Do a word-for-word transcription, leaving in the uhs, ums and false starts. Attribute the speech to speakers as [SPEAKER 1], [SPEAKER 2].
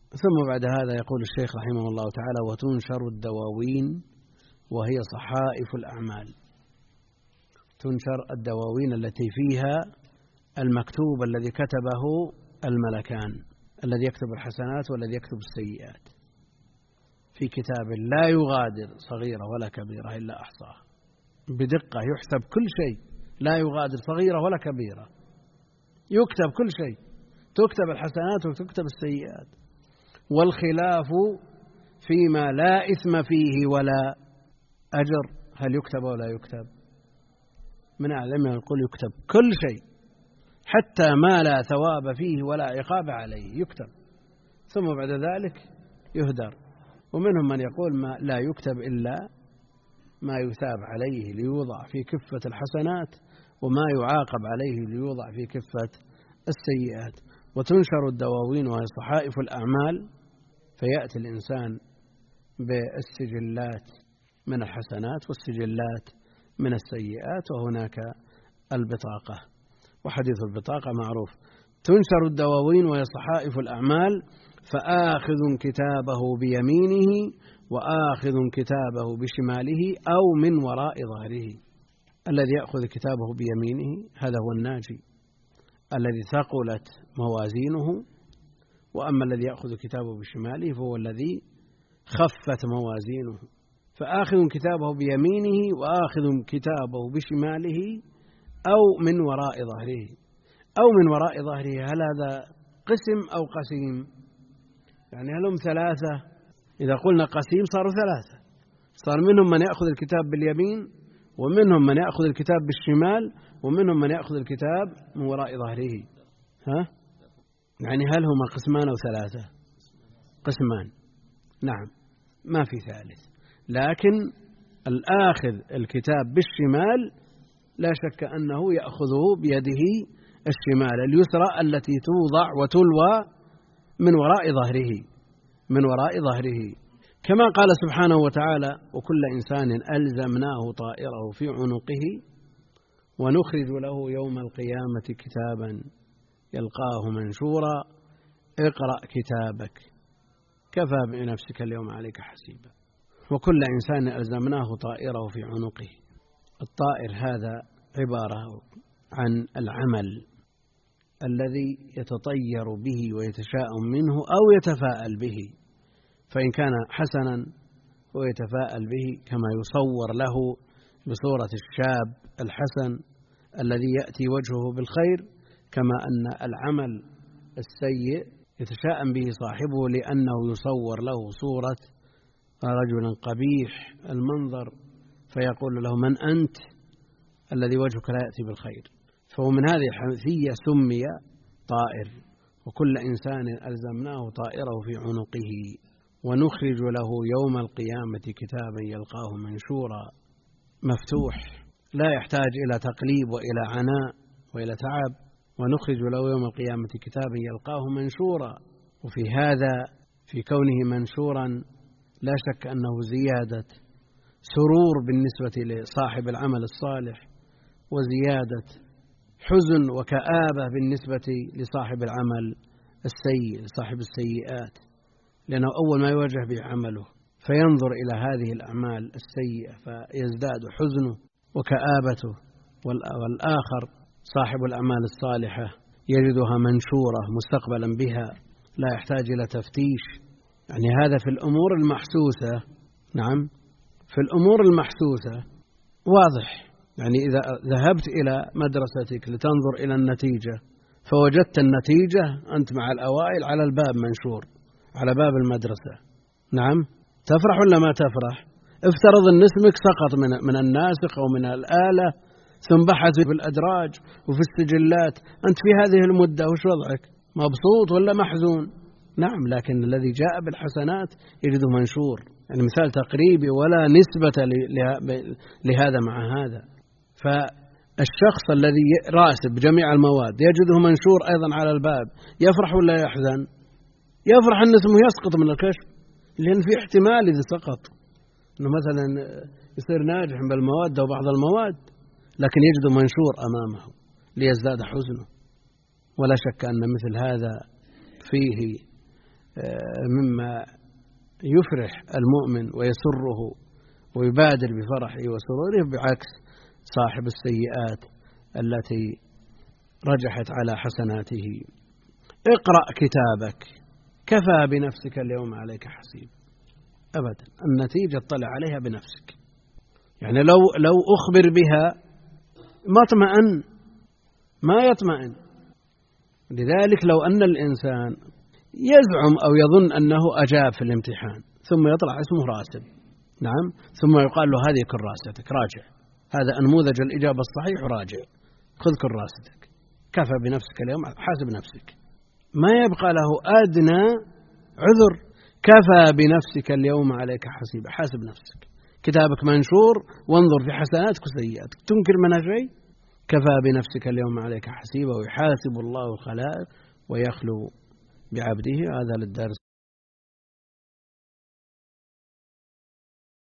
[SPEAKER 1] ثم بعد هذا يقول الشيخ رحمه الله تعالى: وتنشر الدواوين وهي صحائف الأعمال. تنشر الدواوين التي فيها المكتوب الذي كتبه الملكان، الذي يكتب الحسنات والذي يكتب السيئات، في كتاب لا يغادر صغيرة ولا كبيرة إلا أحصاها، بدقة يحسب كل شيء، لا يغادر صغيرة ولا كبيرة، يكتب كل شيء، تكتب الحسنات وتكتب السيئات. والخلاف فيما لا إثم فيه ولا أجر، هل يكتب ولا يكتب؟ من أعلم يقول يكتب كل شيء، حتى ما لا ثواب فيه ولا عقاب عليه يكتب، ثم بعد ذلك يهدر. ومنهم من يقول ما لا يكتب إلا ما يثاب عليه ليوضع في كفة الحسنات، وما يعاقب عليه ليوضع في كفة السيئات. وتنشر الدواوين وهي صحائف الأعمال، فيأتي الإنسان بالسجلات من الحسنات والسجلات من السيئات، وهناك البطاقة، وحديث البطاقة معروف. تنشر الدواوين وهي صحائف الأعمال، فآخذ كتابه بيمينه وآخذ كتابه بشماله أو من وراء ظهره. الذي يأخذ كتابه بيمينه هذا هو الناجي الذي ثقلت موازينه، وأما الذي يأخذ كتابه بشماله فهو الذي خفت موازينه. فآخذ كتابه بيمينه وآخذ كتابه بشماله أو من وراء ظهره. أو من وراء ظهره، هل هذا قسم أو قسيم؟ يعني هل هم ثلاثة؟ إذا قلنا قسيم صاروا ثلاثة، صار منهم من يأخذ الكتاب باليمين، ومنهم من يأخذ الكتاب بالشمال، ومنهم من يأخذ الكتاب من وراء ظهره. ها؟ يعني هل هما قسمان أو ثلاثة؟ قسمان، نعم، ما في ثالث. لكن الآخذ الكتاب بالشمال لا شك أنه يأخذه بيده الشمال اليسرى التي توضع وتلوى من وراء ظهره، من وراء ظهره، كما قال سبحانه وتعالى: وكل إنسان ألزمناه طائره في عنقه ونخرج له يوم القيامة كتابا يلقاه منشورا اقرأ كتابك كفى بنفسك اليوم عليك حسيبا. وكل إنسان ألزمناه طائره في عنقه. الطائر هذا عبارة عن العمل الذي يتطير به ويتشاءم منه أو يتفاءل به، فإن كان حسنا هو يتفاءل به كما يصور له بصورة الشاب الحسن الذي يأتي وجهه بالخير، كما أن العمل السيء يتشاءم به صاحبه لأنه يصور له صورة رجل قبيح المنظر، فيقول له: من أنت الذي وجهك لا يأتي بالخير؟ فهو من هذه الحيثية سمي طائر. وكل إنسان ألزمناه طائره في عنقه ونخرج له يوم القيامة كتابا يلقاه منشورا، مفتوح لا يحتاج إلى تقليب وإلى عناء وإلى تعب. ونخرج له يوم القيامة كتابا يلقاه منشورا. وفي هذا، في كونه منشورا، لا شك أنه زيادة سرور بالنسبة لصاحب العمل الصالح، وزيادة حزن وكآبة بالنسبة لصاحب العمل السيء، لصاحب السيئات، لأنه أول ما يواجه بعمله فينظر إلى هذه الأعمال السيئة فيزداد حزنه وكآبته، والآخر صاحب الأعمال الصالحة يجدها منشورة مستقبلا بها، لا يحتاج إلى تفتيش. يعني هذا في الأمور المحسوسة. نعم، في الأمور المحسوسة واضح. يعني إذا ذهبت إلى مدرستك لتنظر إلى النتيجة فوجدت النتيجة، أنت مع الأوائل على الباب منشور، على باب المدرسة، نعم، تفرح ولا ما تفرح؟ افترض أن اسمك سقط من من الناسخ أو من الآلة، ثم بحث في الأدراج وفي السجلات، أنت في هذه المدة وش وضعك؟ مبسوط ولا محزون؟ نعم، لكن الذي جاء بالحسنات يجده منشور. يعني مثال تقريبي ولا نسبة لهذا مع هذا. فالشخص الذي راسب جميع المواد يجده منشور أيضا على الباب، يفرح ولا يحزن؟ يفرح أن اسمه يسقط من الكشف، لأن في احتمال إذا سقط أنه مثلا يصير ناجح بالمواد أو بعض المواد، لكن يجد منشور أمامه ليزداد حزنه. ولا شك أن مثل هذا فيه مما يفرح المؤمن ويسره ويبادر بفرحه وسروره، بعكس صاحب السيئات التي رجحت على حسناته. اقرأ كتابك كفى بنفسك اليوم عليك حسيب. أبدا، النتيجة اطلع عليها بنفسك. يعني لو لو أخبر بها ما اطمئن، ما يطمئن. لذلك لو أن الإنسان يزعم أو يظن أنه أجاب في الامتحان ثم يطلع اسمه راسب، نعم، ثم يقال له هذه كراستك راجع، هذا نموذج الإجابة الصحيح راجع، خذ كراستك، كفى بنفسك اليوم، حاسب نفسك، ما يبقى له أدنى عذر. كفى بنفسك اليوم عليك حسيب، حاسب نفسك، كتابك منشور وانظر في حسناتك وسيئاتك، تنكر منها شيء؟ كفى بنفسك اليوم عليك حسيبا، ويحاسب الله الخلائق ويخلو بعبده. هذا للدرس.